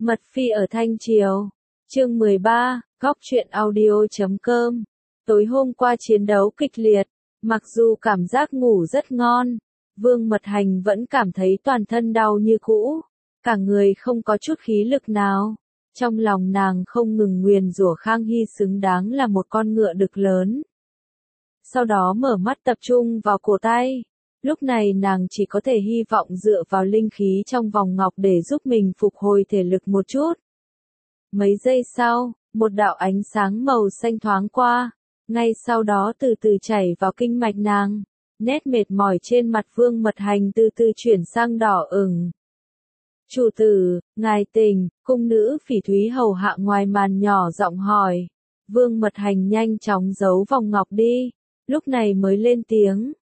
Mật phi ở Thanh Triều. Chương 13, góc truyện audio.com. Tối hôm qua chiến đấu kịch liệt, mặc dù cảm giác ngủ rất ngon, Vương Mật Hành vẫn cảm thấy toàn thân đau như cũ, cả người không có chút khí lực nào. Trong lòng nàng không ngừng nguyền rủa Khang Hy xứng đáng là một con ngựa đực lớn. Sau đó mở mắt tập trung vào cổ tay. Lúc này nàng chỉ có thể hy vọng dựa vào linh khí trong vòng ngọc để giúp mình phục hồi thể lực một chút. Mấy giây sau, một đạo ánh sáng màu xanh thoáng qua, ngay sau đó từ từ chảy vào kinh mạch nàng. Nét mệt mỏi trên mặt Vương Mật Hành từ từ chuyển sang đỏ ửng. Chủ tử, ngài tỉnh, cung nữ Phỉ Thúy hầu hạ ngoài màn nhỏ giọng hỏi. Vương Mật Hành nhanh chóng giấu vòng ngọc đi, lúc này mới lên tiếng.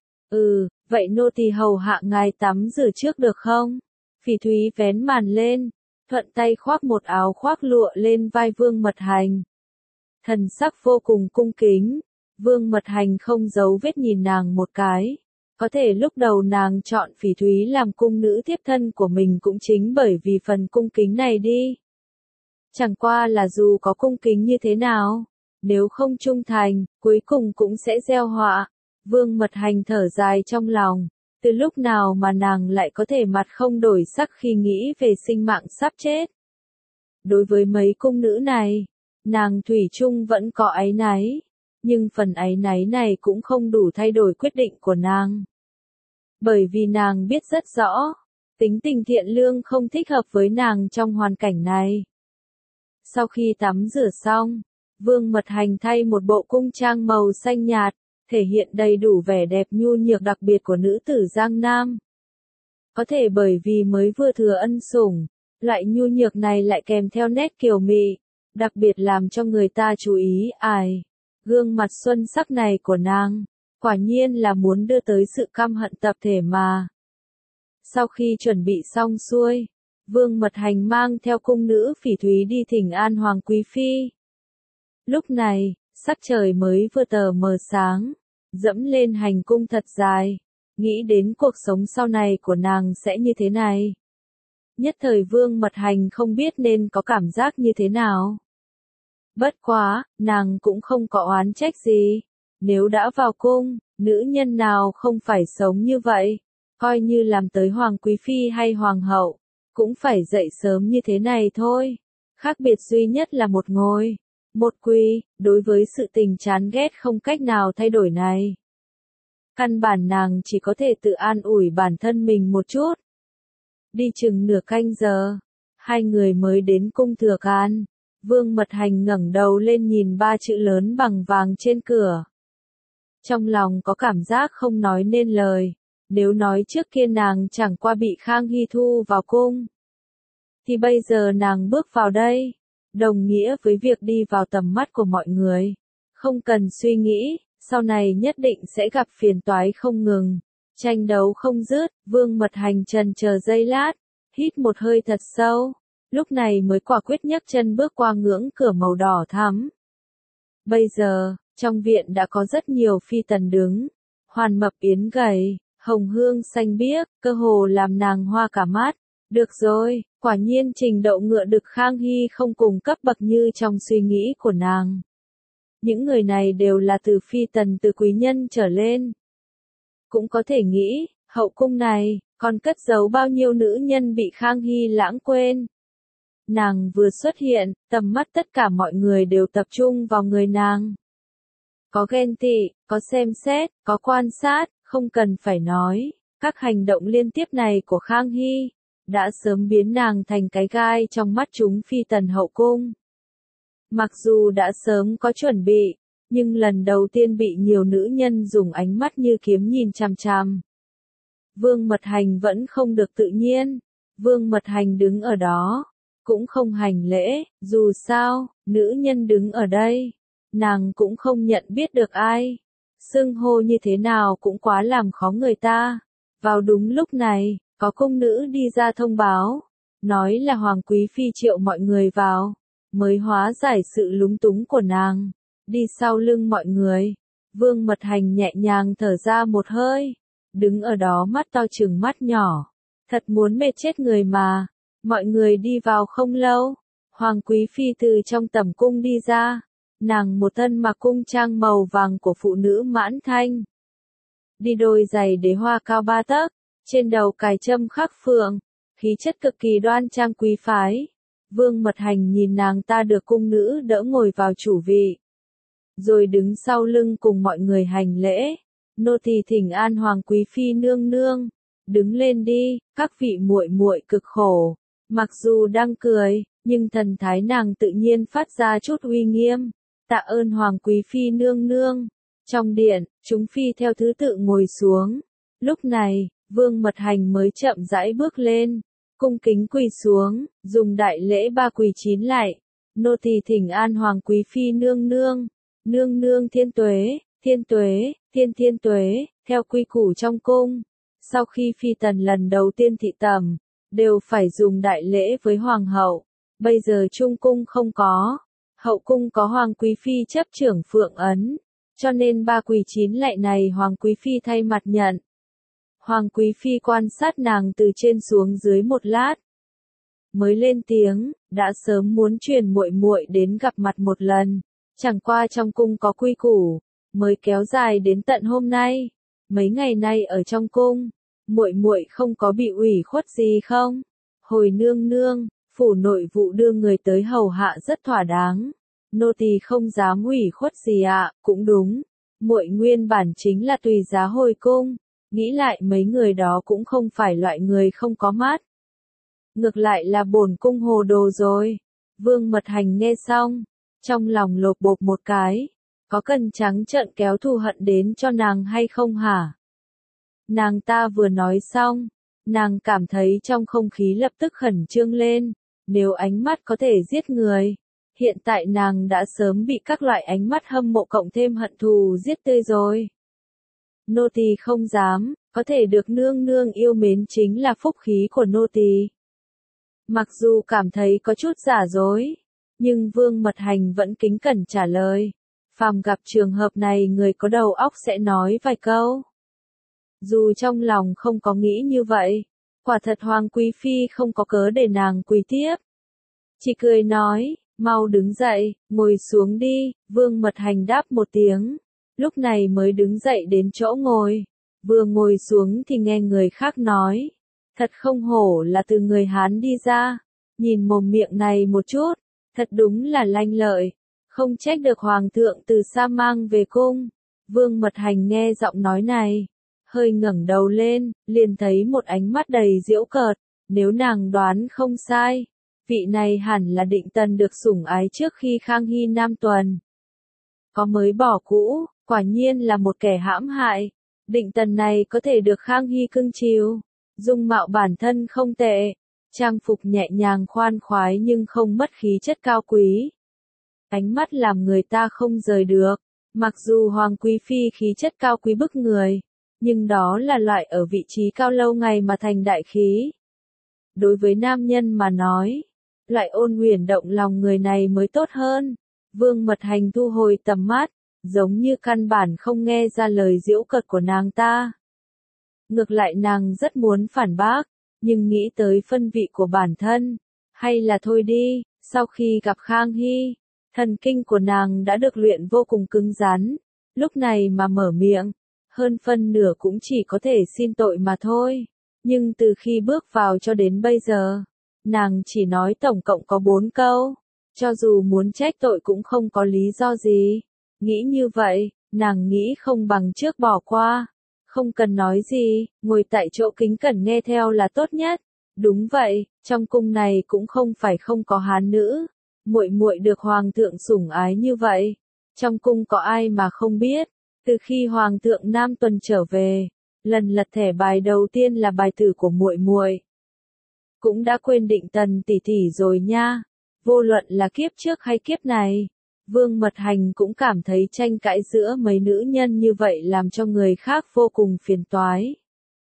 Vậy nô tỳ hầu hạ ngài tắm rửa trước được không? Phỉ Thúy vén màn lên, thuận tay khoác một áo khoác lụa lên vai Vương Mật Hành. Thần sắc vô cùng cung kính, Vương Mật Hành không giấu vết nhìn nàng một cái. Có thể lúc đầu nàng chọn Phỉ Thúy làm cung nữ thiếp thân của mình cũng chính bởi vì phần cung kính này đi. Chẳng qua là dù có cung kính như thế nào, nếu không trung thành, cuối cùng cũng sẽ gieo họa. Vương Mật Hành thở dài trong lòng, từ lúc nào mà nàng lại có thể mặt không đổi sắc khi nghĩ về sinh mạng sắp chết. Đối với mấy cung nữ này, nàng thủy chung vẫn có áy náy, nhưng phần áy náy này cũng không đủ thay đổi quyết định của nàng. Bởi vì nàng biết rất rõ, tính tình thiện lương không thích hợp với nàng trong hoàn cảnh này. Sau khi tắm rửa xong, Vương Mật Hành thay một bộ cung trang màu xanh nhạt, thể hiện đầy đủ vẻ đẹp nhu nhược đặc biệt của nữ tử Giang Nam. Có thể bởi vì mới vừa thừa ân sủng, loại nhu nhược này lại kèm theo nét kiều mị, đặc biệt làm cho người ta chú ý. Gương mặt xuân sắc này của nàng, quả nhiên là muốn đưa tới sự căm hận tập thể mà. Sau khi chuẩn bị xong xuôi, Vương Mật Hành mang theo cung nữ Phỉ Thúy đi thỉnh an Hoàng Quý Phi. Lúc này, sắc trời mới vừa tờ mờ sáng, dẫm lên hành cung thật dài, nghĩ đến cuộc sống sau này của nàng sẽ như thế này. Nhất thời Vương Mật Hành không biết nên có cảm giác như thế nào. Bất quá, nàng cũng không có oán trách gì. Nếu đã vào cung, nữ nhân nào không phải sống như vậy, coi như làm tới Hoàng Quý Phi hay Hoàng hậu, cũng phải dậy sớm như thế này thôi. Khác biệt duy nhất là một ngồi, một quỳ, đối với sự tình chán ghét không cách nào thay đổi này. Căn bản nàng chỉ có thể tự an ủi bản thân mình một chút. Đi chừng nửa canh giờ, hai người mới đến cung Thừa Can. Vương Mật Hành ngẩng đầu lên nhìn ba chữ lớn bằng vàng trên cửa. Trong lòng có cảm giác không nói nên lời, nếu nói trước kia nàng chẳng qua bị Khang Hy thu vào cung, thì bây giờ nàng bước vào đây, đồng nghĩa với việc đi vào tầm mắt của mọi người. Không cần suy nghĩ, sau này nhất định sẽ gặp phiền toái không ngừng, tranh đấu không dứt. Vương Mật Hành chần chờ giây lát, hít một hơi thật sâu, lúc này mới quả quyết nhấc chân bước qua ngưỡng cửa màu đỏ thắm. Bây giờ, trong viện đã có rất nhiều phi tần đứng, Hoàn Mập yến gầy, hồng hương xanh biếc, cơ hồ làm nàng hoa cả mắt. Được rồi, quả nhiên trình độ ngựa đực Khang Hy không cùng cấp bậc như trong suy nghĩ của nàng. Những người này đều là từ phi tần từ quý nhân trở lên. Cũng có thể nghĩ, hậu cung này, còn cất giấu bao nhiêu nữ nhân bị Khang Hy lãng quên. Nàng vừa xuất hiện, tầm mắt tất cả mọi người đều tập trung vào người nàng. Có ghen tị, có xem xét, có quan sát, không cần phải nói, các hành động liên tiếp này của Khang Hy đã sớm biến nàng thành cái gai trong mắt chúng phi tần hậu cung. Mặc dù đã sớm có chuẩn bị, nhưng lần đầu tiên bị nhiều nữ nhân dùng ánh mắt như kiếm nhìn chằm chằm. Vương Mật Hành vẫn không được tự nhiên. Vương Mật Hành đứng ở đó, cũng không hành lễ, dù sao, nữ nhân đứng ở đây, nàng cũng không nhận biết được ai. Xưng hô như thế nào cũng quá làm khó người ta. Vào đúng lúc này, có cung nữ đi ra thông báo, nói là Hoàng Quý Phi triệu mọi người vào, mới hóa giải sự lúng túng của nàng. Đi sau lưng mọi người, Vương Mật Hành nhẹ nhàng thở ra một hơi, đứng ở đó mắt to trừng mắt nhỏ, thật muốn mệt chết người mà. Mọi người đi vào không lâu, Hoàng Quý Phi từ trong tẩm cung đi ra, nàng một thân mặc cung trang màu vàng của phụ nữ mãn thanh. Đi đôi giày đế hoa cao 3 tấc, trên đầu cài trâm khắc phượng, khí chất cực kỳ đoan trang quý phái. Vương Mật Hành nhìn nàng ta được cung nữ đỡ ngồi vào chủ vị, rồi đứng sau lưng cùng mọi người hành lễ. Nô tỳ thỉnh an Hoàng Quý Phi nương nương, đứng lên đi, các vị muội muội cực khổ. Mặc dù đang cười, nhưng thần thái nàng tự nhiên phát ra chút uy nghiêm. Tạ ơn Hoàng Quý Phi nương nương. Trong điện, chúng phi theo thứ tự ngồi xuống. Lúc này, Vương Mật Hành mới chậm rãi bước lên, cung kính quỳ xuống, dùng đại lễ 3 quỳ 9 lại. Nô tỳ thỉnh an Hoàng Quý Phi nương nương, nương nương thiên tuế, thiên tuế, thiên tuế, theo quy củ trong cung. Sau khi phi tần lần đầu tiên thị tẩm, đều phải dùng đại lễ với hoàng hậu. Bây giờ trung cung không có, hậu cung có Hoàng Quý Phi chấp trưởng phượng ấn, cho nên 3 quỳ 9 lạy này Hoàng Quý Phi thay mặt nhận. Hoàng Quý Phi quan sát nàng từ trên xuống dưới một lát, mới lên tiếng, đã sớm muốn truyền muội muội đến gặp mặt một lần, chẳng qua trong cung có quy củ, mới kéo dài đến tận hôm nay. Mấy ngày nay ở trong cung, muội muội không có bị ủy khuất gì không? Hồi nương nương, phủ nội vụ đưa người tới hầu hạ rất thỏa đáng, nô tỳ không dám ủy khuất gì ạ. Cũng đúng, muội nguyên bản chính là tùy giá hồi cung, nghĩ lại mấy người đó cũng không phải loại người không có mắt. Ngược lại là bổn cung hồ đồ rồi. Vương Mật Hành nghe xong, trong lòng lột bột một cái, có cần trắng trợn kéo thù hận đến cho nàng hay không hả? Nàng ta vừa nói xong, nàng cảm thấy trong không khí lập tức khẩn trương lên, nếu ánh mắt có thể giết người, hiện tại nàng đã sớm bị các loại ánh mắt hâm mộ cộng thêm hận thù giết tươi rồi. Nô tỳ không dám, có thể được nương nương yêu mến chính là phúc khí của nô tỳ. Mặc dù cảm thấy có chút giả dối, nhưng Vương Mật Hành vẫn kính cẩn trả lời. Phàm gặp trường hợp này người có đầu óc sẽ nói vài câu. Dù trong lòng không có nghĩ như vậy, quả thật Hoàng Quý Phi không có cớ để nàng quỳ tiếp. Chỉ cười nói, mau đứng dậy, ngồi xuống đi. Vương Mật Hành đáp một tiếng, lúc này mới đứng dậy đến chỗ ngồi. Vừa ngồi xuống thì nghe người khác nói, thật không hổ là từ người Hán đi ra, nhìn mồm miệng này một chút, thật đúng là lanh lợi, không trách được Hoàng thượng từ xa mang về cung. Vương Mật Hành nghe giọng nói này, hơi ngẩng đầu lên, liền thấy một ánh mắt đầy giễu cợt. Nếu nàng đoán không sai, vị này hẳn là Định Tần được sủng ái trước khi Khang Hy Nam tuần. Có mới bỏ cũ, quả nhiên là một kẻ hãm hại. Định Tần này có thể được Khang Hy cưng chiều, dung mạo bản thân không tệ, trang phục nhẹ nhàng khoan khoái nhưng không mất khí chất cao quý. Ánh mắt làm người ta không rời được, mặc dù Hoàng Quý Phi khí chất cao quý bức người, nhưng đó là loại ở vị trí cao lâu ngày mà thành đại khí. Đối với nam nhân mà nói, loại ôn huyền động lòng người này mới tốt hơn. Vương Mật Hành thu hồi tầm mắt, giống như căn bản không nghe ra lời giễu cợt của nàng ta. Ngược lại nàng rất muốn phản bác, nhưng nghĩ tới phân vị của bản thân, hay là thôi đi. Sau khi gặp Khang Hy, thần kinh của nàng đã được luyện vô cùng cứng rắn, lúc này mà mở miệng, hơn phân nửa cũng chỉ có thể xin tội mà thôi. Nhưng từ khi bước vào cho đến bây giờ, nàng chỉ nói tổng cộng có 4 câu, cho dù muốn trách tội cũng không có lý do gì. Nghĩ như vậy, nàng nghĩ không bằng trước bỏ qua, không cần nói gì, ngồi tại chỗ kính cẩn nghe theo là tốt nhất. Đúng vậy, trong cung này cũng không phải không có hán nữ, muội muội được hoàng thượng sủng ái như vậy, trong cung có ai mà không biết. Từ khi hoàng thượng Nam tuần trở về, lần lật thẻ bài đầu tiên là bài tử của muội muội. Cũng đã quên Định Tần tỷ tỷ rồi nha. Vô luận là kiếp trước hay kiếp này, Vương Mật Hành cũng cảm thấy tranh cãi giữa mấy nữ nhân như vậy làm cho người khác vô cùng phiền toái.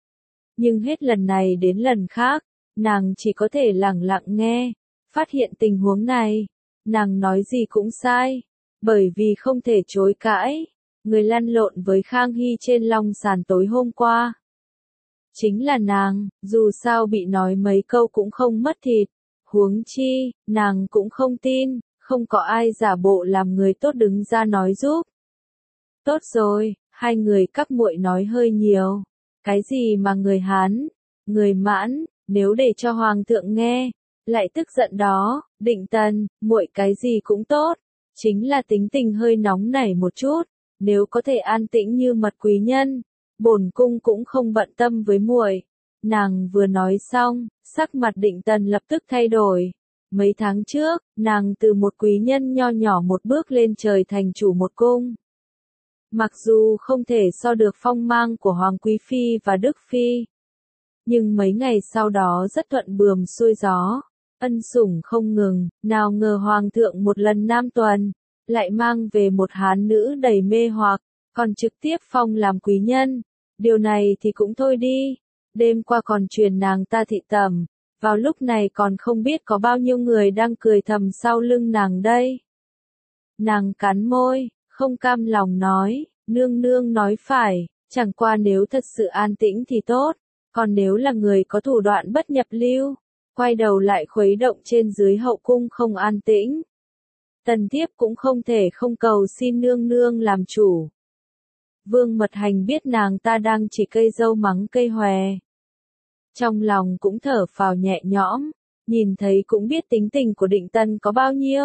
Nhưng hết lần này đến lần khác, nàng chỉ có thể lặng lặng nghe. Phát hiện tình huống này, nàng nói gì cũng sai, bởi vì không thể chối cãi. Người lăn lộn với Khang Hy trên long sàn tối hôm qua chính là nàng, dù sao bị nói mấy câu cũng không mất thịt. Huống chi, nàng cũng không tin, không có ai giả bộ làm người tốt đứng ra nói giúp. Tốt rồi, hai người các muội nói hơi nhiều. Cái gì mà người Hán, người Mãn, nếu để cho hoàng thượng nghe, lại tức giận đó, Định Tần, muội cái gì cũng tốt, chính là tính tình hơi nóng nảy một chút, nếu có thể an tĩnh như mật quý nhân, bổn cung cũng không bận tâm với muội. Nàng vừa nói xong, sắc mặt Định Tần lập tức thay đổi. Mấy tháng trước, nàng từ một quý nhân nho nhỏ một bước lên trời thành chủ một cung. Mặc dù không thể so được phong mang của Hoàng Quý Phi và Đức Phi, nhưng mấy ngày sau đó rất thuận buồm xuôi gió, ân sủng không ngừng, nào ngờ Hoàng thượng một lần nam tuần, lại mang về một hán nữ đầy mê hoặc, còn trực tiếp phong làm quý nhân. Điều này thì cũng thôi đi, đêm qua còn truyền nàng ta thị tẩm, vào lúc này còn không biết có bao nhiêu người đang cười thầm sau lưng nàng đây. Nàng cắn môi, không cam lòng nói, nương nương nói phải, chẳng qua nếu thật sự an tĩnh thì tốt, còn nếu là người có thủ đoạn bất nhập lưu, quay đầu lại khuấy động trên dưới hậu cung không an tĩnh. Tần thiếp cũng không thể không cầu xin nương nương làm chủ. Vương Mật Hành biết nàng ta đang chỉ cây dâu mắng cây hòe. Trong lòng cũng thở phào nhẹ nhõm, nhìn thấy cũng biết tính tình của Định Tần có bao nhiêu.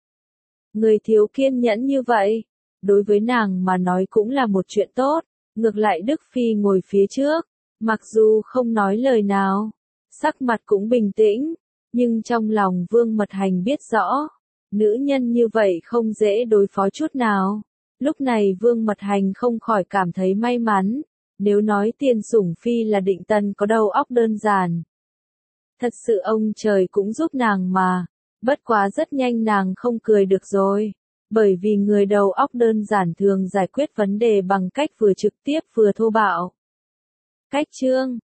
Người thiếu kiên nhẫn như vậy, đối với nàng mà nói cũng là một chuyện tốt, ngược lại Đức Phi ngồi phía trước, mặc dù không nói lời nào, sắc mặt cũng bình tĩnh, nhưng trong lòng Vương Mật Hành biết rõ, nữ nhân như vậy không dễ đối phó chút nào. Lúc này Vương Mật Hành không khỏi cảm thấy may mắn, nếu nói tiền sủng phi là Định Tần có đầu óc đơn giản. Thật sự ông trời cũng giúp nàng mà, bất quá rất nhanh nàng không cười được rồi, bởi vì người đầu óc đơn giản thường giải quyết vấn đề bằng cách vừa trực tiếp vừa thô bạo. Cách chương